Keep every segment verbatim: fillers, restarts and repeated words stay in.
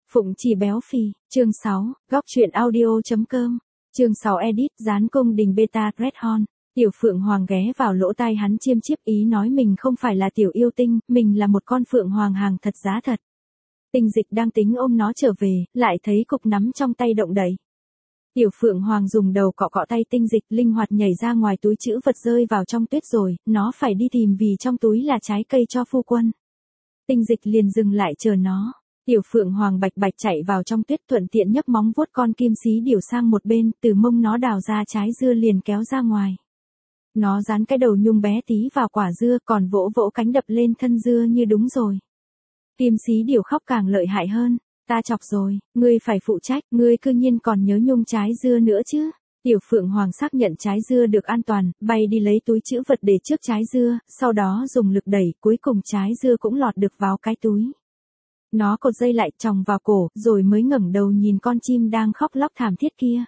Phụng chỉ béo phì, chương sáu, góc truyện audio.com, chương sáu edit, dán cung đình beta Red Horn. Tiểu Phượng Hoàng ghé vào lỗ tai hắn chiêm chiếp ý nói mình không phải là tiểu yêu tinh, mình là một con Phượng Hoàng hàng thật giá thật. Tinh Dịch đang tính ôm nó trở về, lại thấy cục nắm trong tay động đậy. Tiểu Phượng Hoàng dùng đầu cọ cọ tay Tinh Dịch, linh hoạt nhảy ra ngoài túi trữ vật rơi vào trong tuyết rồi, nó phải đi tìm vì trong túi là trái cây cho phu quân. Tinh Dịch liền dừng lại chờ nó. Tiểu Phượng Hoàng bạch bạch chạy vào trong tuyết thuận tiện nhấc móng vuốt con kim xí điểu sang một bên, từ mông nó đào ra trái dưa liền kéo ra ngoài. Nó dán cái đầu nhung bé tí vào quả dưa còn vỗ vỗ cánh đập lên thân dưa như đúng rồi. Kim xí điểu khóc càng lợi hại hơn, ta chọc rồi, ngươi phải phụ trách, ngươi cư nhiên còn nhớ nhung trái dưa nữa chứ. Tiểu Phượng Hoàng xác nhận trái dưa được an toàn, bay đi lấy túi trữ vật để trước trái dưa, sau đó dùng lực đẩy, cuối cùng trái dưa cũng lọt được vào cái túi. Nó cột dây lại tròng vào cổ, rồi mới ngẩng đầu nhìn con chim đang khóc lóc thảm thiết kia.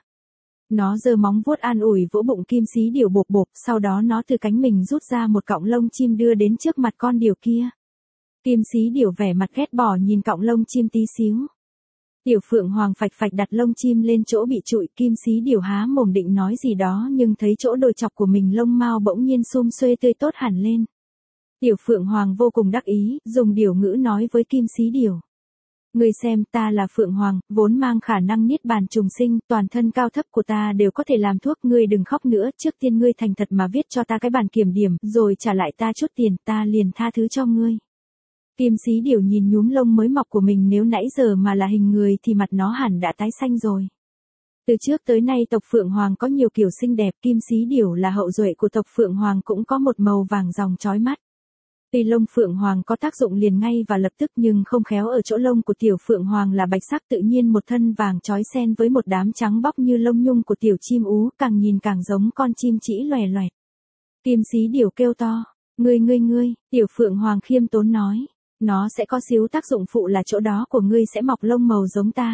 Nó giơ móng vuốt an ủi vỗ bụng kim xí điểu bộp bộp, sau đó nó từ cánh mình rút ra một cọng lông chim đưa đến trước mặt con điểu kia. Kim xí điểu vẻ mặt ghét bỏ nhìn cọng lông chim tí xíu. Tiểu Phượng Hoàng phạch phạch đặt lông chim lên chỗ bị trụi, kim xí điểu há mồm định nói gì đó nhưng thấy chỗ đồi chọc của mình lông mao bỗng nhiên sum xuê tươi tốt hẳn lên. Tiểu Phượng Hoàng vô cùng đắc ý, dùng điểu ngữ nói với kim xí điểu. Ngươi xem, ta là Phượng Hoàng, vốn mang khả năng niết bàn trùng sinh, toàn thân cao thấp của ta đều có thể làm thuốc, ngươi đừng khóc nữa, trước tiên ngươi thành thật mà viết cho ta cái bản kiểm điểm, rồi trả lại ta chút tiền, ta liền tha thứ cho ngươi. Kim xí điểu nhìn nhúm lông mới mọc của mình, nếu nãy giờ mà là hình người thì mặt nó hẳn đã tái xanh rồi. Từ trước tới nay tộc Phượng Hoàng có nhiều kiểu xinh đẹp, kim xí điểu là hậu duệ của tộc Phượng Hoàng cũng có một màu vàng ròng chói mắt. Tuy lông Phượng Hoàng có tác dụng liền ngay và lập tức nhưng không khéo ở chỗ lông của tiểu Phượng Hoàng là bạch sắc tự nhiên một thân vàng chói xen với một đám trắng bóc như lông nhung của tiểu chim ú, càng nhìn càng giống con chim chỉ loè loẹt. Kim xí điểu kêu to, ngươi ngươi ngươi, tiểu Phượng Hoàng khiêm tốn nói, nó sẽ có xíu tác dụng phụ là chỗ đó của ngươi sẽ mọc lông màu giống ta.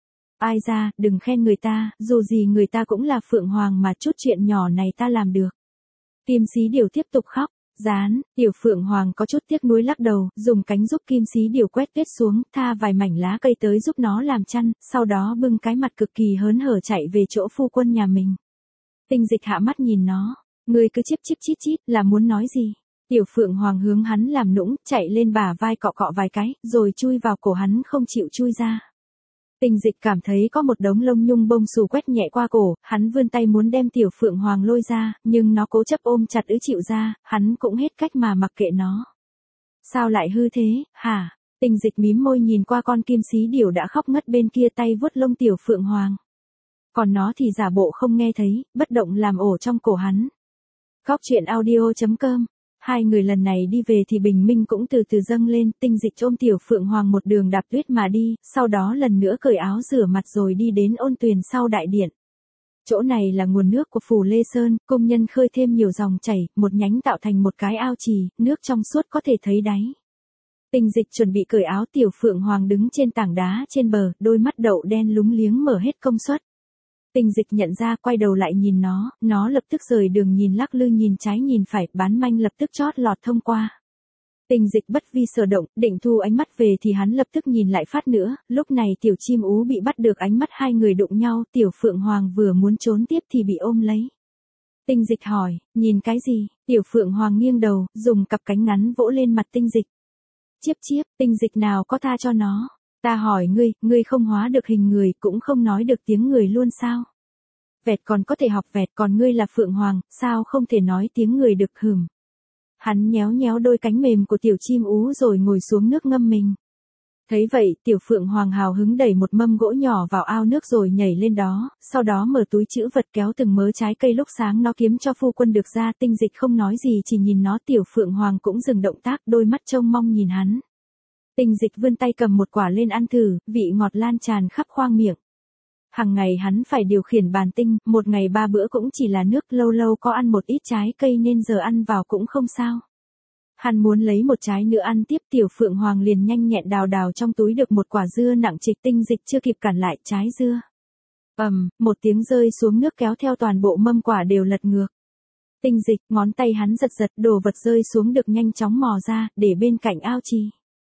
Ai ra, đừng khen người ta, dù gì người ta cũng là Phượng Hoàng mà chút chuyện nhỏ này ta làm được. Kim xí điểu tiếp tục khóc. Dán, tiểu Phượng Hoàng có chút tiếc nuối lắc đầu, dùng cánh giúp kim xí điểu quét tuyết xuống, tha vài mảnh lá cây tới giúp nó làm chăn, sau đó bưng cái mặt cực kỳ hớn hở chạy về chỗ phu quân nhà mình. Tinh Dịch hạ mắt nhìn nó, ngươi cứ chíp chíp chít chít là muốn nói gì? Tiểu Phượng Hoàng hướng hắn làm nũng, chạy lên bả vai cọ cọ vài cái, rồi chui vào cổ hắn không chịu chui ra. Tinh Dịch cảm thấy có một đống lông nhung bông xù quét nhẹ qua cổ, hắn vươn tay muốn đem tiểu Phượng Hoàng lôi ra, nhưng nó cố chấp ôm chặt ứ chịu ra, hắn cũng hết cách mà mặc kệ nó. Sao lại hư thế, hả? Tinh Dịch mím môi nhìn qua con kim xí điểu đã khóc ngất bên kia tay vuốt lông tiểu Phượng Hoàng. Còn nó thì giả bộ không nghe thấy, bất động làm ổ trong cổ hắn. Góc truyện audio.com. Hai người lần này đi về thì bình minh cũng từ từ dâng lên, Tinh Dịch ôm tiểu Phượng Hoàng một đường đạp tuyết mà đi, sau đó lần nữa cởi áo rửa mặt rồi đi đến ôn tuyền sau đại điện. Chỗ này là nguồn nước của Phủ Lê Sơn, công nhân khơi thêm nhiều dòng chảy, một nhánh tạo thành một cái ao trì, nước trong suốt có thể thấy đáy. Tinh Dịch chuẩn bị cởi áo, tiểu Phượng Hoàng đứng trên tảng đá trên bờ, đôi mắt đậu đen lúng liếng mở hết công suất. Tinh Dịch nhận ra, quay đầu lại nhìn nó, nó lập tức rời đường nhìn lắc lư nhìn trái nhìn phải, bán manh lập tức chót lọt thông qua. Tinh Dịch bất vi sở động, định thu ánh mắt về thì hắn lập tức nhìn lại phát nữa, lúc này tiểu chim ú bị bắt được ánh mắt hai người đụng nhau, tiểu Phượng Hoàng vừa muốn trốn tiếp thì bị ôm lấy. Tinh Dịch hỏi, nhìn cái gì? Tiểu Phượng Hoàng nghiêng đầu, dùng cặp cánh ngắn vỗ lên mặt Tinh Dịch. Chiếp chiếp, Tinh Dịch nào có tha cho nó. Ta hỏi ngươi, ngươi không hóa được hình người, cũng không nói được tiếng người luôn sao? Vẹt còn có thể học vẹt, còn ngươi là Phượng Hoàng, sao không thể nói tiếng người được hửm? Hắn nhéo nhéo đôi cánh mềm của tiểu chim ú rồi ngồi xuống nước ngâm mình. Thấy vậy, tiểu Phượng Hoàng hào hứng đẩy một mâm gỗ nhỏ vào ao nước rồi nhảy lên đó, sau đó mở túi trữ vật kéo từng mớ trái cây lúc sáng nó kiếm cho phu quân được ra. Tinh Dịch không nói gì chỉ nhìn nó, tiểu Phượng Hoàng cũng dừng động tác, đôi mắt trông mong nhìn hắn. Tinh Dịch vươn tay cầm một quả lên ăn thử, vị ngọt lan tràn khắp khoang miệng. Hằng ngày hắn phải điều khiển bàn tinh, một ngày ba bữa cũng chỉ là nước, lâu lâu có ăn một ít trái cây nên giờ ăn vào cũng không sao. Hắn muốn lấy một trái nữa ăn tiếp, tiểu Phượng Hoàng liền nhanh nhẹn đào đào trong túi được một quả dưa nặng trịch. Tinh Dịch chưa kịp cản lại trái dưa. Ầm, um, một tiếng rơi xuống nước kéo theo toàn bộ mâm quả đều lật ngược. Tinh Dịch, ngón tay hắn giật giật, đồ vật rơi xuống được nhanh chóng mò ra, để bên cạnh ao trì.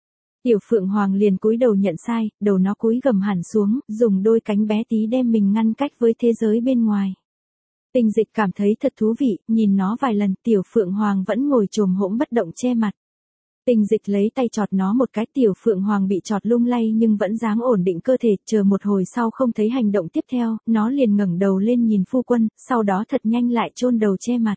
Tiểu Phượng Hoàng liền cúi đầu nhận sai, đầu nó cúi gầm hẳn xuống, dùng đôi cánh bé tí đem mình ngăn cách với thế giới bên ngoài. Tình Dịch cảm thấy thật thú vị, nhìn nó vài lần, Tiểu Phượng Hoàng vẫn ngồi chồm hổm bất động che mặt. Tình Dịch lấy tay chọt nó một cái, Tiểu Phượng Hoàng bị chọt lung lay nhưng vẫn dáng ổn định cơ thể, chờ một hồi sau không thấy hành động tiếp theo, nó liền ngẩng đầu lên nhìn phu quân, sau đó thật nhanh lại chôn đầu che mặt.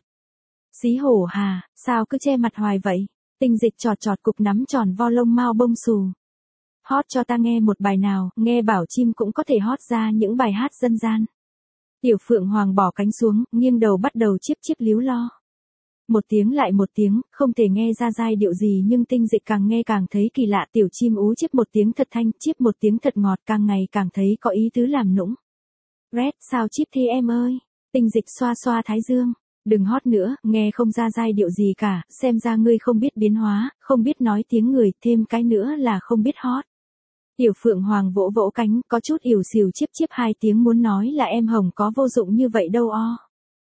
Xí hổ hà, sao cứ che mặt hoài vậy? Tình Dịch chọt chọt cục nắm tròn vo lông mao bông xù. Hót cho ta nghe một bài nào, nghe bảo chim cũng có thể hót ra những bài hát dân gian. Tiểu Phượng Hoàng bỏ cánh xuống, nghiêng đầu bắt đầu chiếp chiếp líu lo. Một tiếng lại một tiếng, không thể nghe ra giai điệu gì nhưng Tinh Dịch càng nghe càng thấy kỳ lạ. Tiểu chim ú chiếp một tiếng thật thanh, chiếp một tiếng thật ngọt, càng ngày càng thấy có ý tứ làm nũng. Red, sao chiếp thế em ơi? Tinh Dịch xoa xoa thái dương. Đừng hót nữa, nghe không ra giai điệu gì cả, xem ra ngươi không biết biến hóa, không biết nói tiếng người, thêm cái nữa là không biết hót. Tiểu Phượng Hoàng vỗ vỗ cánh, có chút ỉu xìu chiếp chiếp hai tiếng muốn nói là em Hồng có vô dụng như vậy đâu o.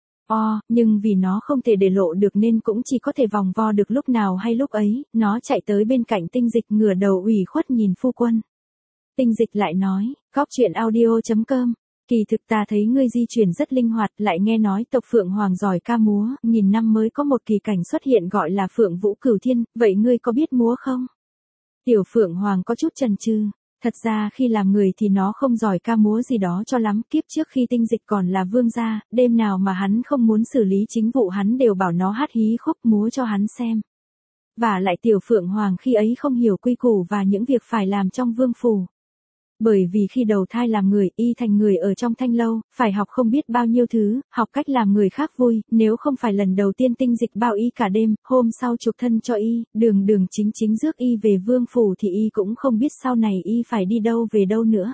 O, nhưng vì nó không thể để lộ được nên cũng chỉ có thể vòng vo được lúc nào hay lúc ấy, nó chạy tới bên cạnh Tinh Dịch ngửa đầu ủy khuất nhìn phu quân. Tinh Dịch lại nói, góc chuyện audio chấm com. Kỳ thực ta thấy ngươi di chuyển rất linh hoạt, lại nghe nói tộc Phượng Hoàng giỏi ca múa, nghìn năm mới có một kỳ cảnh xuất hiện gọi là Phượng Vũ Cửu Thiên, vậy ngươi có biết múa không? Tiểu Phượng Hoàng có chút chần chừ. Thật ra khi làm người thì nó không giỏi ca múa gì đó cho lắm, kiếp trước khi Tinh Dịch còn là vương gia, đêm nào mà hắn không muốn xử lý chính vụ hắn đều bảo nó hát hí khúc múa cho hắn xem. Và lại Tiểu Phượng Hoàng khi ấy không hiểu quy củ và những việc phải làm trong vương phủ. Bởi vì khi đầu thai làm người, y thành người ở trong thanh lâu, phải học không biết bao nhiêu thứ, học cách làm người khác vui, nếu không phải lần đầu tiên Tinh Dịch bao y cả đêm, hôm sau trục thân cho y, đường đường chính chính rước y về vương phủ thì y cũng không biết sau này y phải đi đâu về đâu nữa.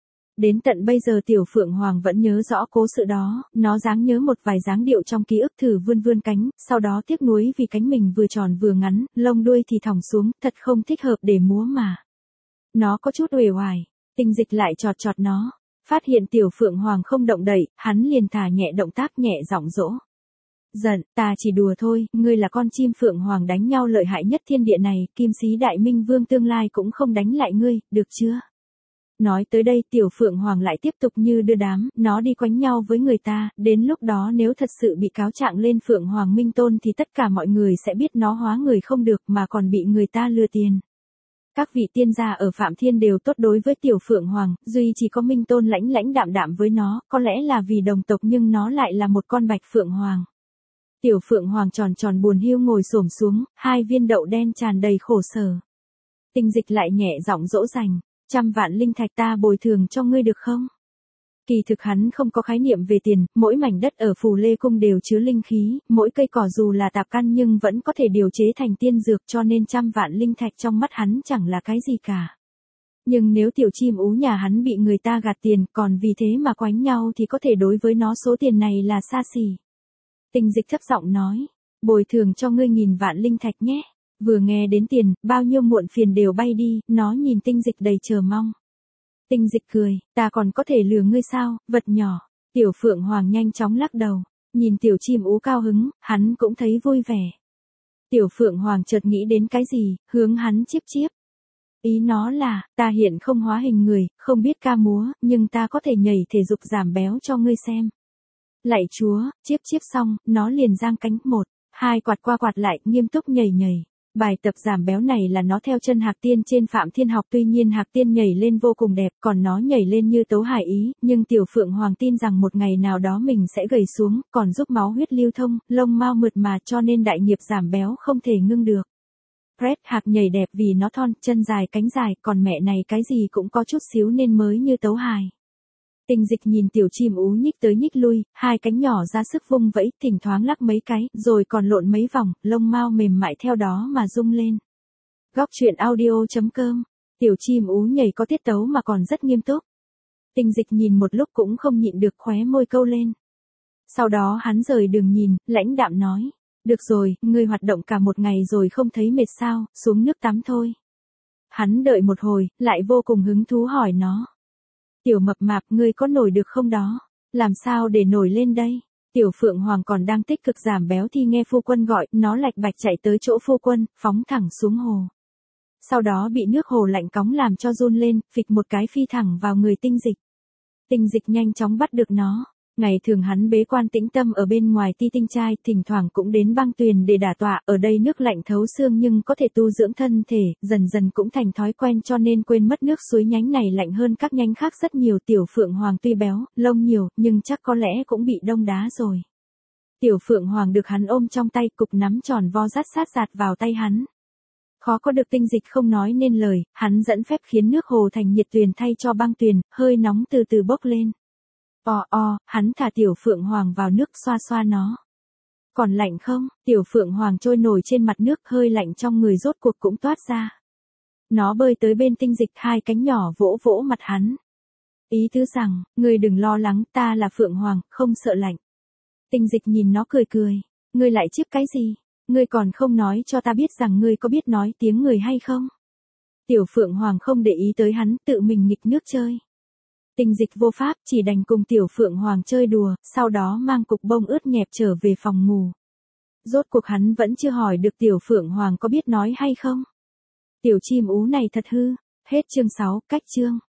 Đến tận bây giờ Tiểu Phượng Hoàng vẫn nhớ rõ cố sự đó, nó dáng nhớ một vài dáng điệu trong ký ức thử vươn vươn cánh, sau đó tiếc nuối vì cánh mình vừa tròn vừa ngắn, lông đuôi thì thòng xuống, thật không thích hợp để múa mà. Nó có chút uể oải. Tinh Dịch lại chọt chọt nó, phát hiện Tiểu Phượng Hoàng không động đậy, hắn liền thả nhẹ động tác nhẹ giọng dỗ. Giận, ta chỉ đùa thôi, ngươi là con chim Phượng Hoàng đánh nhau lợi hại nhất thiên địa này, Kim Sĩ Đại Minh Vương tương lai cũng không đánh lại ngươi, được chưa? Nói tới đây Tiểu Phượng Hoàng lại tiếp tục như đưa đám, nó đi quánh nhau với người ta, đến lúc đó nếu thật sự bị cáo trạng lên Phượng Hoàng Minh Tôn thì tất cả mọi người sẽ biết nó hóa người không được mà còn bị người ta lừa tiền. Các vị tiên gia ở Phạm Thiên đều tốt đối với Tiểu Phượng Hoàng, duy chỉ có Minh Tôn lãnh lãnh đạm đạm với nó, có lẽ là vì đồng tộc nhưng nó lại là một con bạch Phượng Hoàng. Tiểu Phượng Hoàng tròn tròn buồn hiu ngồi xổm xuống, hai viên đậu đen tràn đầy khổ sở. Tinh Dịch lại nhẹ giọng dỗ dành, trăm vạn linh thạch ta bồi thường cho ngươi được không? Kỳ thực hắn không có khái niệm về tiền, mỗi mảnh đất ở Phù Lê Cung đều chứa linh khí, mỗi cây cỏ dù là tạp căn nhưng vẫn có thể điều chế thành tiên dược cho nên trăm vạn linh thạch trong mắt hắn chẳng là cái gì cả. Nhưng nếu tiểu chim ú nhà hắn bị người ta gạt tiền còn vì thế mà quánh nhau thì có thể đối với nó số tiền này là xa xỉ. Tinh Dịch thấp giọng nói, bồi thường cho ngươi nghìn vạn linh thạch nhé. Vừa nghe đến tiền, bao nhiêu muộn phiền đều bay đi, nó nhìn Tinh Dịch đầy chờ mong. Tinh Dịch cười, ta còn có thể lừa ngươi sao, vật nhỏ. Tiểu Phượng Hoàng nhanh chóng lắc đầu, nhìn tiểu chim ú cao hứng, hắn cũng thấy vui vẻ. Tiểu Phượng Hoàng chợt nghĩ đến cái gì, hướng hắn chiếp chiếp. Ý nó là, ta hiện không hóa hình người, không biết ca múa, nhưng ta có thể nhảy thể dục giảm béo cho ngươi xem. Lạy chúa, chiếp chiếp xong, nó liền giang cánh một, hai quạt qua quạt lại, nghiêm túc nhảy nhảy. Bài tập giảm béo này là nó theo chân Hạc Tiên trên Phạm Thiên học, tuy nhiên Hạc Tiên nhảy lên vô cùng đẹp, còn nó nhảy lên như Tấu Hải Ý, nhưng Tiểu Phượng Hoàng tin rằng một ngày nào đó mình sẽ gầy xuống, còn giúp máu huyết lưu thông, lông mao mượt mà cho nên đại nghiệp giảm béo không thể ngưng được. Fred Hạc nhảy đẹp vì nó thon, chân dài cánh dài, còn mẹ này cái gì cũng có chút xíu nên mới như Tấu Hài. Tinh Dịch nhìn tiểu chim ú nhích tới nhích lui, hai cánh nhỏ ra sức vung vẫy, thỉnh thoáng lắc mấy cái, rồi còn lộn mấy vòng, lông mao mềm mại theo đó mà rung lên. Góc chuyện audio chấm com. Tiểu chim ú nhảy có tiết tấu mà còn rất nghiêm túc. Tinh Dịch nhìn một lúc cũng không nhịn được khóe môi câu lên. Sau đó hắn rời đường nhìn, lãnh đạm nói, được rồi, ngươi hoạt động cả một ngày rồi không thấy mệt sao, xuống nước tắm thôi. Hắn đợi một hồi, lại vô cùng hứng thú hỏi nó. Tiểu mập mạp, ngươi có nổi được không đó? Làm sao để nổi lên đây? Tiểu Phượng Hoàng còn đang tích cực giảm béo thì nghe phu quân gọi, nó lạch bạch chạy tới chỗ phu quân, phóng thẳng xuống hồ. sau đó bị nước hồ lạnh cóng làm cho run lên, phịch một cái phi thẳng vào người Tinh Dịch. Tinh Dịch nhanh chóng bắt được nó. Ngày thường hắn bế quan tĩnh tâm ở bên ngoài ti tinh trai, thỉnh thoảng cũng đến băng tuyền để đả tọa, ở đây nước lạnh thấu xương nhưng có thể tu dưỡng thân thể, dần dần cũng thành thói quen cho nên quên mất nước suối nhánh này lạnh hơn các nhánh khác rất nhiều. Tiểu Phượng Hoàng tuy béo, lông nhiều, nhưng chắc có lẽ cũng bị đông đá rồi. Tiểu Phượng Hoàng được hắn ôm trong tay, cục nắm tròn vo rát sát giạt vào tay hắn. Khó có được Tinh Dịch không nói nên lời, hắn dẫn phép khiến nước hồ thành nhiệt tuyền thay cho băng tuyền, hơi nóng từ từ bốc lên. O o, hắn thả Tiểu Phượng Hoàng vào nước xoa xoa nó. Còn lạnh không? Tiểu Phượng Hoàng trôi nổi trên mặt nước, hơi lạnh trong người rốt cuộc cũng toát ra. Nó bơi tới bên Tinh Dịch, hai cánh nhỏ vỗ vỗ mặt hắn. Ý tứ rằng, ngươi đừng lo lắng, ta là Phượng Hoàng, không sợ lạnh. Tinh Dịch nhìn nó cười cười. Ngươi lại chiếc cái gì? Ngươi còn không nói cho ta biết rằng ngươi có biết nói tiếng người hay không? Tiểu Phượng Hoàng không để ý tới hắn, tự mình nghịch nước chơi. Tinh Dịch vô pháp, chỉ đành cùng Tiểu Phượng Hoàng chơi đùa, sau đó mang cục bông ướt nhẹp trở về phòng ngủ. Rốt cuộc hắn vẫn chưa hỏi được Tiểu Phượng Hoàng có biết nói hay không. Tiểu chim ú này thật hư. Hết chương sáu, cách chương.